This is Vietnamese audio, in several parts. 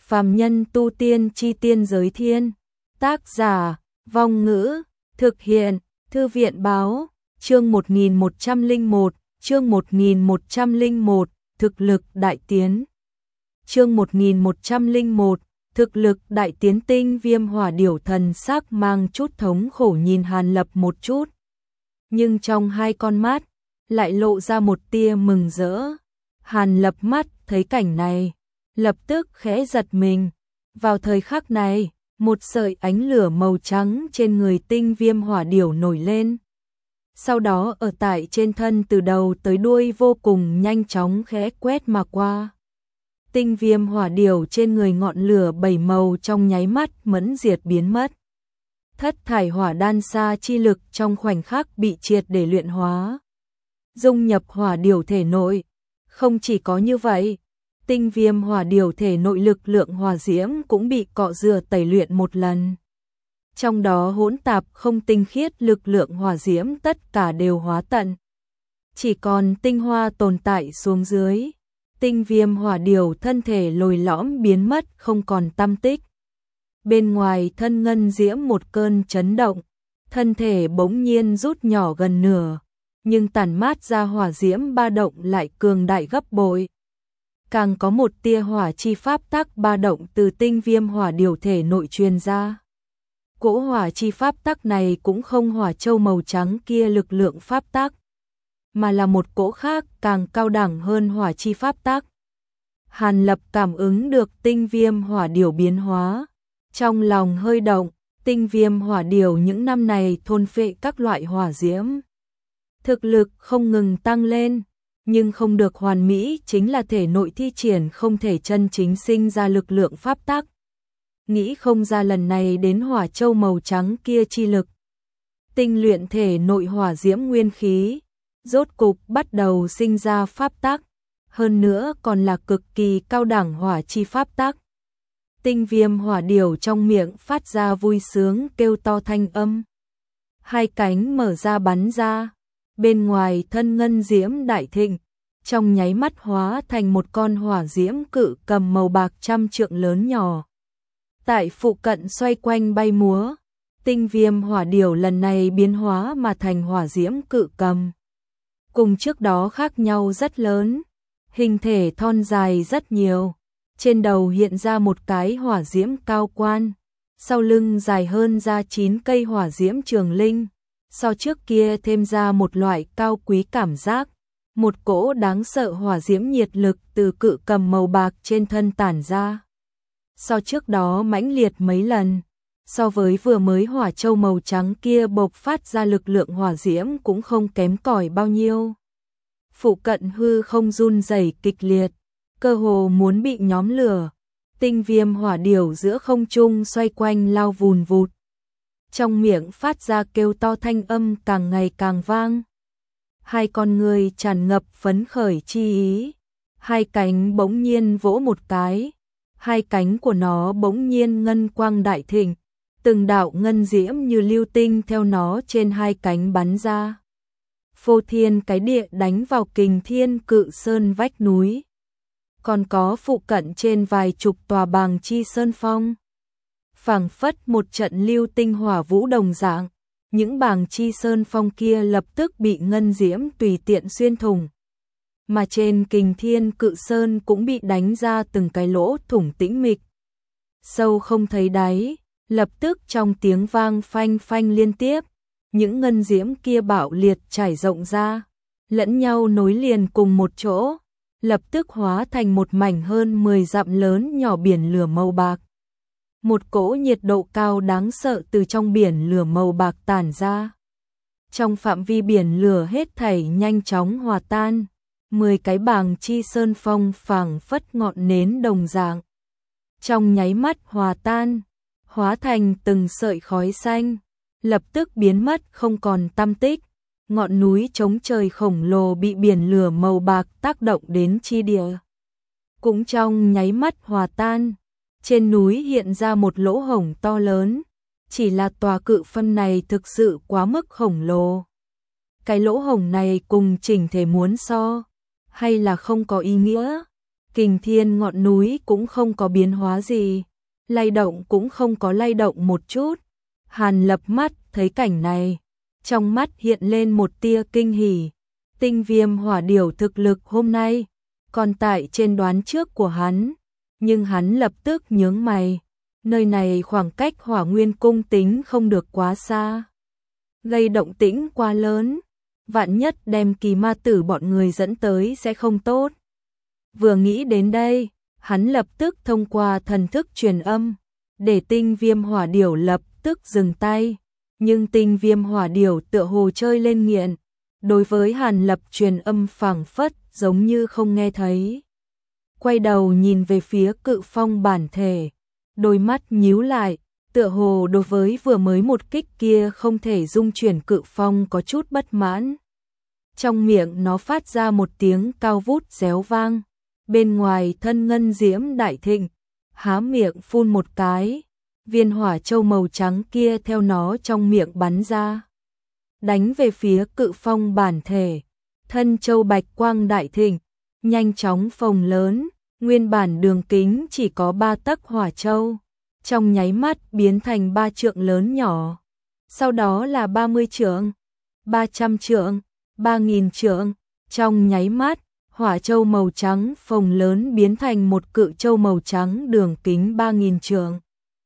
Phàm nhân tu tiên chi tiên giới thiên. Tác giả, Vong Ngữ, thực hiện, Thư viện báo, chương 1101, chương 1101, thực lực đại tiến. Chương 1101, thực lực đại tiến. Tinh Viêm Hỏa Điểu thần sắc mang chút thống khổ nhìn Hàn Lập một chút. Nhưng trong hai con mắt, lại lộ ra một tia mừng rỡ. Hàn Lập mắt thấy cảnh này, lập tức khẽ giật mình. Vào thời khắc này, một sợi ánh lửa màu trắng trên người Tinh Viêm Hỏa Điểu nổi lên. Sau đó ở tại trên thân từ đầu tới đuôi vô cùng nhanh chóng khẽ quét mà qua. Tinh Viêm Hỏa Điểu trên người ngọn lửa bảy màu trong nháy mắt mẫn diệt biến mất. Thất thải hỏa đan sa chi lực trong khoảnh khắc bị triệt để luyện hóa, dung nhập hỏa điểu thể nội. Không chỉ có như vậy, Tinh Viêm Hỏa Điểu thể nội lực lượng hỏa diễm cũng bị cọ rửa tẩy luyện một lần. Trong đó hỗn tạp không tinh khiết lực lượng hỏa diễm tất cả đều hóa tận, chỉ còn tinh hoa tồn tại xuống dưới. Tinh Viêm Hỏa Điểu thân thể lồi lõm biến mất không còn tăm tích. Bên ngoài thân ngân diễm một cơn chấn động, thân thể bỗng nhiên rút nhỏ gần nửa, nhưng tản mát ra hỏa diễm ba động lại cường đại gấp bội. Càng có một tia hỏa chi pháp tắc ba động từ Tinh Viêm Hỏa Điểu thể nội truyền ra. Cỗ hỏa chi pháp tắc này cũng không hỏa châu màu trắng kia lực lượng pháp tắc, mà là một cỗ khác càng cao đẳng hơn hỏa chi pháp tắc. Hàn Lập cảm ứng được Tinh Viêm Hỏa Điểu biến hóa, trong lòng hơi động. Tinh Viêm Hỏa Điểu những năm này thôn phệ các loại hỏa diễm, thực lực không ngừng tăng lên, nhưng không được hoàn mỹ chính là thể nội thi triển không thể chân chính sinh ra lực lượng pháp tắc. Nghĩ không ra lần này đến hỏa châu màu trắng kia chi lực, tinh luyện thể nội hỏa diễm nguyên khí, rốt cục bắt đầu sinh ra pháp tắc, hơn nữa còn là cực kỳ cao đẳng hỏa chi pháp tắc. Tinh Viêm Hỏa Điểu trong miệng phát ra vui sướng kêu to thanh âm. Hai cánh mở ra bắn ra, bên ngoài thân ngân diễm đại thịnh, trong nháy mắt hóa thành một con hỏa diễm cự cầm màu bạc trăm trượng lớn nhỏ. Tại phụ cận xoay quanh bay múa, Tinh Viêm Hỏa Điểu lần này biến hóa mà thành hỏa diễm cự cầm. Cùng trước đó khác nhau rất lớn, hình thể thon dài rất nhiều. Trên đầu hiện ra một cái hỏa diễm cao quan, sau lưng dài hơn ra 9 cây hỏa diễm trường linh, so trước kia thêm ra một loại cao quý cảm giác, một cỗ đáng sợ hỏa diễm nhiệt lực từ cự cầm màu bạc trên thân tản ra. So trước đó mãnh liệt mấy lần, so với vừa mới hỏa châu màu trắng kia bộc phát ra lực lượng hỏa diễm cũng không kém cỏi bao nhiêu. Phụ cận hư không run rẩy kịch liệt, cơ hồ muốn bị nhóm lửa. Tinh Viêm Hỏa Điểu giữa không trung xoay quanh lao vùn vụt, trong miệng phát ra kêu to thanh âm càng ngày càng vang. Hai con người tràn ngập phấn khởi chi ý, hai cánh bỗng nhiên vỗ một cái, hai cánh của nó bỗng nhiên ngân quang đại thịnh, từng đạo ngân diễm như lưu tinh theo nó trên hai cánh bắn ra. Phô thiên cái địa đánh vào Kình Thiên Cự Sơn vách núi, còn có phụ cận trên vài chục tòa bàng chi sơn phong. Phảng phất một trận lưu tinh hỏa vũ đồng dạng, những bàng chi sơn phong kia lập tức bị ngân diễm tùy tiện xuyên thủng. Mà trên Kình Thiên Cự Sơn cũng bị đánh ra từng cái lỗ thủng tĩnh mịch, sâu không thấy đáy, lập tức trong tiếng vang phanh phanh liên tiếp, những ngân diễm kia bạo liệt trải rộng ra, lẫn nhau nối liền cùng một chỗ, lập tức hóa thành một mảnh hơn 10 dặm lớn nhỏ biển lửa màu bạc. Một cỗ nhiệt độ cao đáng sợ từ trong biển lửa màu bạc tản ra. Trong phạm vi biển lửa hết thảy nhanh chóng hòa tan, 10 cái bàng chi sơn phong phảng phất ngọn nến đồng dạng. Trong nháy mắt hòa tan, hóa thành từng sợi khói xanh, lập tức biến mất không còn tăm tích. Ngọn núi trống trời khổng lồ bị biển lửa màu bạc tác động đến chi địa, cũng trong nháy mắt hòa tan. Trên núi hiện ra một lỗ hổng to lớn, chỉ là tòa cự phân này thực sự quá mức khổng lồ. Cái lỗ hổng này cùng chỉnh thể muốn so, hay là không có ý nghĩa. Kình Thiên ngọn núi cũng không có biến hóa gì, lay động cũng không có lay động một chút. Hàn Lập mắt thấy cảnh này, trong mắt hiện lên một tia kinh hỉ. Tinh Viêm Hỏa Điểu thực lực hôm nay còn tại trên đoán trước của hắn, nhưng hắn lập tức nhướng mày. Nơi này khoảng cách Hỏa Nguyên Cung tính không được quá xa, gây động tĩnh quá lớn, vạn nhất đem Kỳ Ma Tử bọn người dẫn tới sẽ không tốt. Vừa nghĩ đến đây, hắn lập tức thông qua thần thức truyền âm, để Tinh Viêm Hỏa Điểu lập tức dừng tay. Nhưng Tinh Viêm Hỏa Điểu tựa hồ chơi lên nghiện, đối với Hàn Lập truyền âm phảng phất giống như không nghe thấy. Quay đầu nhìn về phía Cự Phong bản thể, đôi mắt nhíu lại, tựa hồ đối với vừa mới một kích kia không thể dung chuyển Cự Phong có chút bất mãn. Trong miệng nó phát ra một tiếng cao vút réo vang, bên ngoài thân ngân diễm đại thịnh, há miệng phun một cái, viên hỏa châu màu trắng kia theo nó trong miệng bắn ra, đánh về phía Cự Phong bản thể. Thân châu bạch quang đại thịnh, nhanh chóng phồng lớn, nguyên bản đường kính chỉ có 3 tấc hỏa châu, trong nháy mắt biến thành 3 trượng lớn nhỏ, sau đó là 30 trượng, 300 trượng, 3000 trượng, trong nháy mắt, hỏa châu màu trắng phồng lớn biến thành một cự châu màu trắng đường kính 3000 trượng.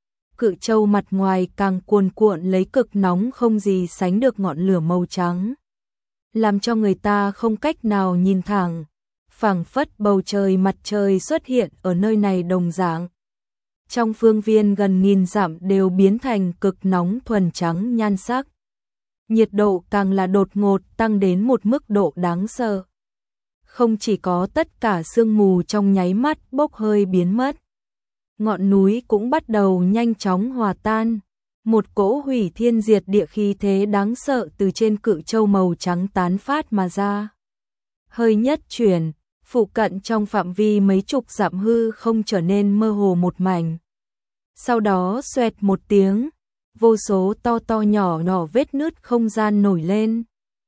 Cự châu mặt ngoài càng cuồn cuộn lấy cực nóng không gì sánh được ngọn lửa màu trắng, làm cho người ta không cách nào nhìn thẳng, phảng phất bầu trời mặt trời xuất hiện ở nơi này đồng dạng. Trong phương viên gần nghìn dặm đều biến thành cực nóng thuần trắng nhan sắc. Nhiệt độ càng là đột ngột tăng đến một mức độ đáng sợ. Không chỉ có tất cả sương mù trong nháy mắt bốc hơi biến mất, ngọn núi cũng bắt đầu nhanh chóng hòa tan. Một cỗ hủy thiên diệt địa khí thế đáng sợ từ trên cự châu màu trắng tán phát mà ra. Hơi nhất chuyển, phụ cận trong phạm vi mấy chục dặm hư không trở nên mơ hồ một mảnh. Sau đó xoẹt một tiếng, vô số to to nhỏ nhỏ vết nứt không gian nổi lên.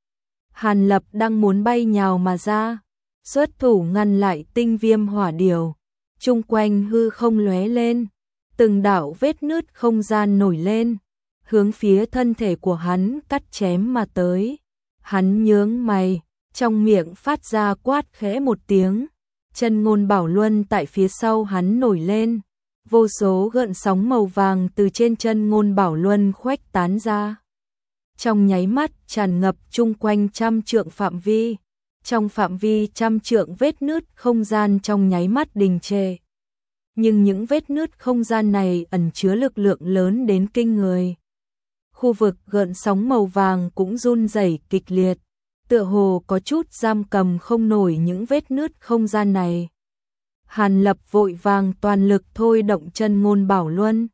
Hàn Lập đang muốn bay nhào mà ra, xuất thủ ngăn lại Tinh Viêm Hỏa Điểu. Chung quanh hư không lóe lên, từng đạo vết nứt không gian nổi lên, hướng phía thân thể của hắn cắt chém mà tới. Hắn nhướng mày, trong miệng phát ra quát khẽ một tiếng, chân ngôn bảo luân tại phía sau hắn nổi lên, vô số gợn sóng màu vàng từ trên chân ngôn bảo luân khuếch tán ra. Trong nháy mắt tràn ngập chung quanh 100 trượng phạm vi, trong phạm vi 100 trượng vết nứt không gian trong nháy mắt đình trệ. Nhưng những vết nứt không gian này ẩn chứa lực lượng lớn đến kinh người. Khu vực gợn sóng màu vàng cũng run rẩy kịch liệt, tựa hồ có chút giam cầm không nổi những vết nứt không gian này. Hàn Lập vội vàng toàn lực thôi động chân ngôn bảo luân,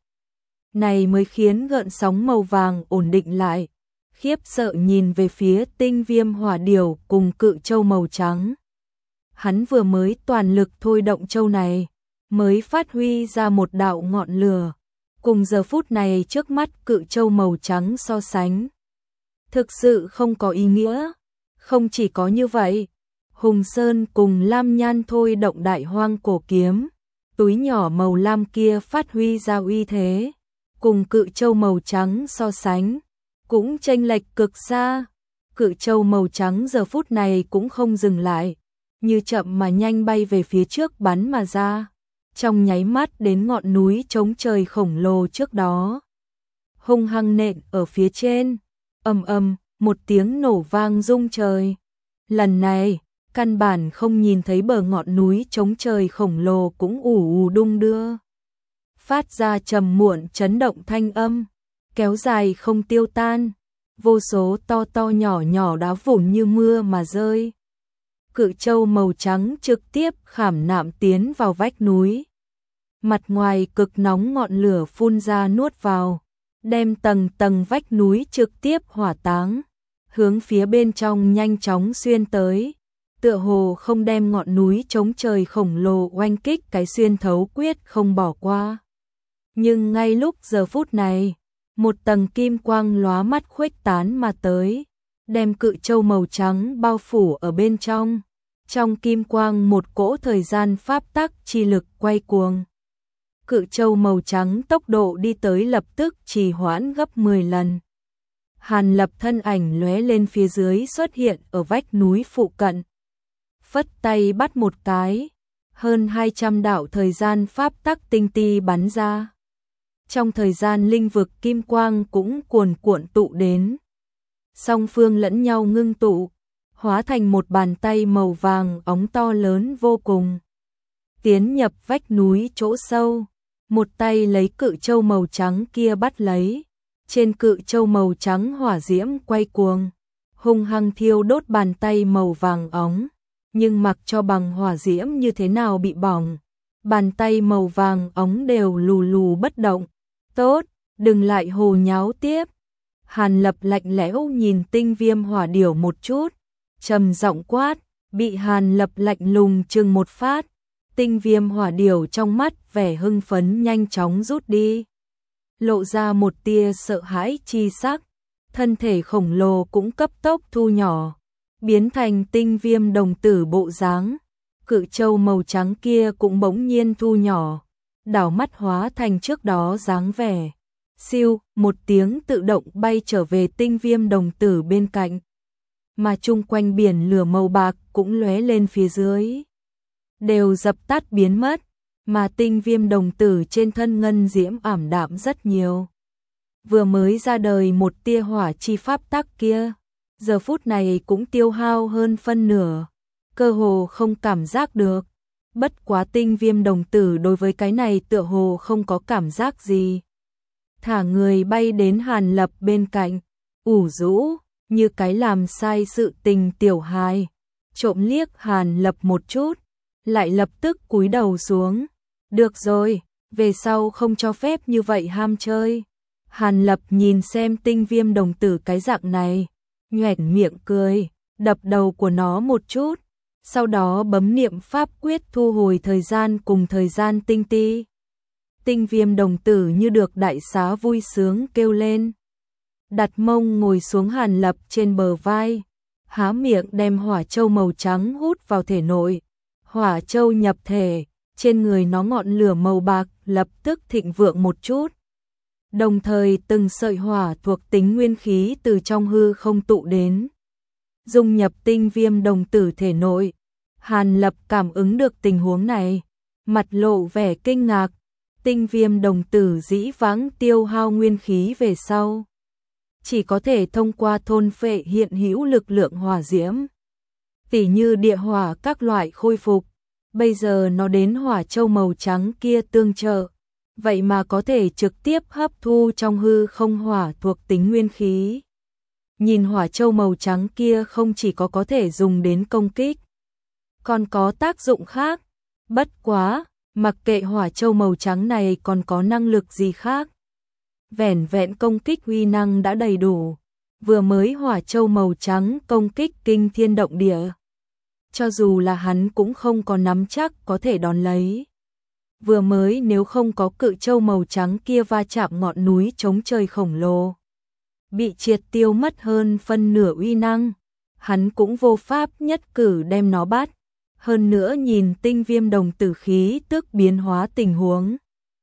này mới khiến gợn sóng màu vàng ổn định lại, khiếp sợ nhìn về phía Tinh Viêm Hỏa Điểu cùng cự châu màu trắng. Hắn vừa mới toàn lực thôi động châu này, mới phát huy ra một đạo ngọn lửa, cùng giờ phút này trước mắt cự châu màu trắng so sánh. Thực sự không có ý nghĩa. Không chỉ có như vậy, Hùng Sơn cùng Lam Nhan thôi động đại hoang cổ kiếm, túi nhỏ màu lam kia phát huy ra uy thế, cùng cự châu màu trắng so sánh, cũng chênh lệch cực xa. Cự châu màu trắng giờ phút này cũng không dừng lại, như chậm mà nhanh bay về phía trước bắn mà ra, trong nháy mắt đến ngọn núi trống trời khổng lồ trước đó, hung hăng nện ở phía trên, ầm ầm, một tiếng nổ vang rung trời. Lần này, căn bản không nhìn thấy bờ ngọn núi trống trời khổng lồ cũng ù ù đung đưa, phát ra trầm muộn chấn động thanh âm, kéo dài không tiêu tan, vô số to to nhỏ nhỏ đá vụn như mưa mà rơi. Cự châu màu trắng trực tiếp khảm nạm tiến vào vách núi. Mặt ngoài cực nóng ngọn lửa phun ra nuốt vào, đem tầng tầng vách núi trực tiếp hỏa táng, hướng phía bên trong nhanh chóng xuyên tới, tựa hồ không đem ngọn núi trống trời khổng lồ oanh kích cái xuyên thấu quyết không bỏ qua. Nhưng ngay lúc giờ phút này, một tầng kim quang lóa mắt khuếch tán mà tới, đem cự châu màu trắng bao phủ ở bên trong. Trong kim quang một cỗ thời gian pháp tắc chi lực quay cuồng. Cự châu màu trắng tốc độ đi tới lập tức trì hoãn gấp 10 lần. Hàn Lập thân ảnh lóe lên phía dưới xuất hiện ở vách núi phụ cận. Phất tay bắt một cái, hơn 200 đạo thời gian pháp tắc tinh ti bắn ra. Trong thời gian linh vực kim quang cũng cuồn cuộn tụ đến. Song phương lẫn nhau ngưng tụ, hóa thành một bàn tay màu vàng óng to lớn vô cùng. Tiến nhập vách núi chỗ sâu, một tay lấy cự châu màu trắng kia bắt lấy. Trên cự châu màu trắng hỏa diễm quay cuồng, hung hăng thiêu đốt bàn tay màu vàng óng, nhưng mặc cho bằng hỏa diễm như thế nào bị bỏng, bàn tay màu vàng óng đều lù lù bất động. Tốt, đừng lại hồ nháo tiếp. Hàn Lập lạnh lẽo nhìn Tinh Viêm hỏa điểu một chút, trầm giọng quát, bị Hàn Lập lạnh lùng chừng một phát. Tinh Viêm hỏa điểu trong mắt vẻ hưng phấn nhanh chóng rút đi, lộ ra một tia sợ hãi chi sắc, thân thể khổng lồ cũng cấp tốc thu nhỏ, biến thành tinh viêm đồng tử bộ dáng. Cự châu màu trắng kia cũng bỗng nhiên thu nhỏ, đảo mắt hóa thành trước đó dáng vẻ. Siêu, một tiếng tự động bay trở về tinh viêm đồng tử bên cạnh, mà chung quanh biển lửa màu bạc cũng lóe lên phía dưới, đều dập tắt biến mất. Mà tinh viêm đồng tử trên thân ngân diễm ảm đạm rất nhiều. Vừa mới ra đời một tia hỏa chi pháp tắc kia, giờ phút này cũng tiêu hao hơn phân nửa, cơ hồ không cảm giác được. Bất quá tinh viêm đồng tử đối với cái này tựa hồ không có cảm giác gì. Thả người bay đến Hàn Lập bên cạnh, ủ rũ, như cái làm sai sự tình tiểu hài. Trộm liếc Hàn Lập một chút, lại lập tức cúi đầu xuống. Được rồi, về sau không cho phép như vậy ham chơi. Hàn Lập nhìn xem tinh viêm đồng tử cái dạng này, nhoẻn miệng cười, đập đầu của nó một chút, sau đó bấm niệm pháp quyết thu hồi thời gian cùng thời gian tinh ti. Tinh viêm đồng tử như được đại xá vui sướng kêu lên. Đặt mông ngồi xuống Hàn Lập trên bờ vai, há miệng đem hỏa châu màu trắng hút vào thể nội. Hỏa châu nhập thể, trên người nó ngọn lửa màu bạc lập tức thịnh vượng một chút. Đồng thời từng sợi hỏa thuộc tính nguyên khí từ trong hư không tụ đến, dung nhập tinh viêm đồng tử thể nội. Hàn Lập cảm ứng được tình huống này, mặt lộ vẻ kinh ngạc. Tinh viêm đồng tử dĩ vãng tiêu hao nguyên khí về sau, chỉ có thể thông qua thôn phệ hiện hữu lực lượng hỏa diễm, tỉ như địa hỏa các loại khôi phục. Bây giờ nó đến hỏa châu màu trắng kia tương trợ, vậy mà có thể trực tiếp hấp thu trong hư không hỏa thuộc tính nguyên khí. Nhìn hỏa châu màu trắng kia không chỉ có thể dùng đến công kích, còn có tác dụng khác. Bất quá, mặc kệ hỏa châu màu trắng này còn có năng lực gì khác, vẻn vẹn công kích uy năng đã đầy đủ. Vừa mới hỏa châu màu trắng công kích kinh thiên động địa, cho dù là hắn cũng không có nắm chắc có thể đón lấy. Vừa mới nếu không có cự châu màu trắng kia va chạm ngọn núi chống trời khổng lồ, bị triệt tiêu mất hơn phân nửa uy năng, hắn cũng vô pháp nhất cử đem nó bắt. Hơn nữa nhìn tinh viêm đồng tử khí tức biến hóa tình huống,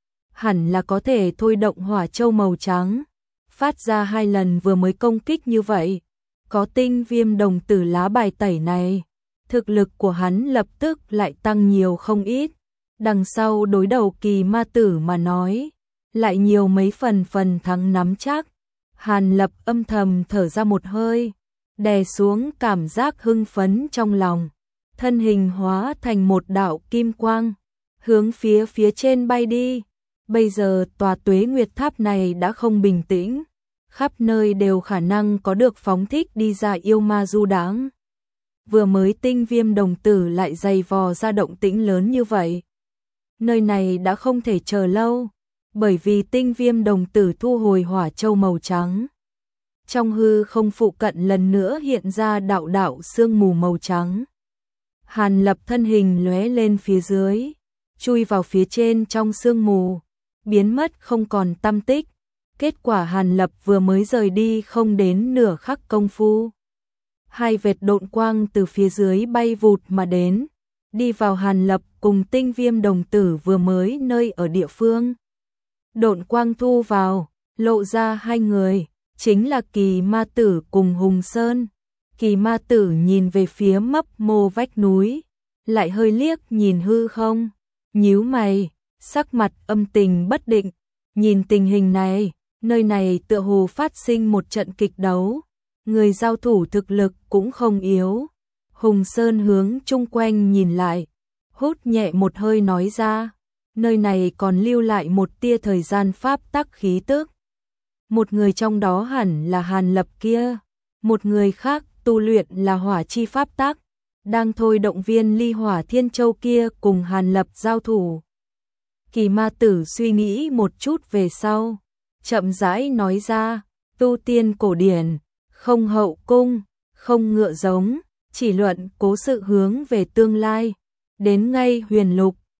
hẳn là có thể thôi động hỏa châu màu trắng, phát ra 2 lần vừa mới công kích như vậy. Có tinh viêm đồng tử lá bài tẩy này, thực lực của hắn lập tức lại tăng nhiều không ít. Đằng sau đối đầu kỳ ma tử mà nói, lại nhiều mấy phần thắng nắm chắc. Hàn Lập âm thầm thở ra một hơi, đè xuống cảm giác hưng phấn trong lòng, thân hình hóa thành một đạo kim quang, hướng phía trên bay đi. Bây giờ tòa Tuế Nguyệt Tháp này đã không bình tĩnh, khắp nơi đều khả năng có được phóng thích đi ra yêu ma du đãng. Vừa mới tinh viêm đồng tử lại dày vò ra động tĩnh lớn như vậy, nơi này đã không thể chờ lâu, bởi vì tinh viêm đồng tử thu hồi hỏa châu màu trắng. Trong hư không phụ cận lần nữa hiện ra đạo đạo sương mù màu trắng. Hàn Lập thân hình lóe lên phía dưới, chui vào phía trên trong sương mù, biến mất không còn tăm tích. Kết quả Hàn Lập vừa mới rời đi không đến nửa khắc công phu, hai vệt độn quang từ phía dưới bay vụt mà đến, đi vào Hàn Lập cùng Tinh Viêm đồng tử vừa mới nơi ở địa phương. Độn quang thu vào, lộ ra hai người, chính là Kỳ Ma Tử cùng Hùng Sơn. Kỳ Ma Tử nhìn về phía mấp mô vách núi, lại hơi liếc nhìn hư không, nhíu mày, sắc mặt âm tình bất định, nhìn tình hình này, nơi này tựa hồ phát sinh một trận kịch đấu, người giao thủ thực lực cũng không yếu. Hùng Sơn hướng chung quanh nhìn lại, hút nhẹ một hơi nói ra, nơi này còn lưu lại một tia thời gian pháp tắc khí tức. Một người trong đó hẳn là Hàn Lập kia, một người khác tu luyện là hỏa chi pháp tắc, đang thôi động viên ly hỏa thiên châu kia cùng Hàn Lập giao thủ. Kỳ Ma Tử suy nghĩ một chút về sau, chậm rãi nói ra, tu tiên cổ điển, không hậu cung, không ngựa giống, chỉ luận cố sự hướng về tương lai, đến ngay huyền lục,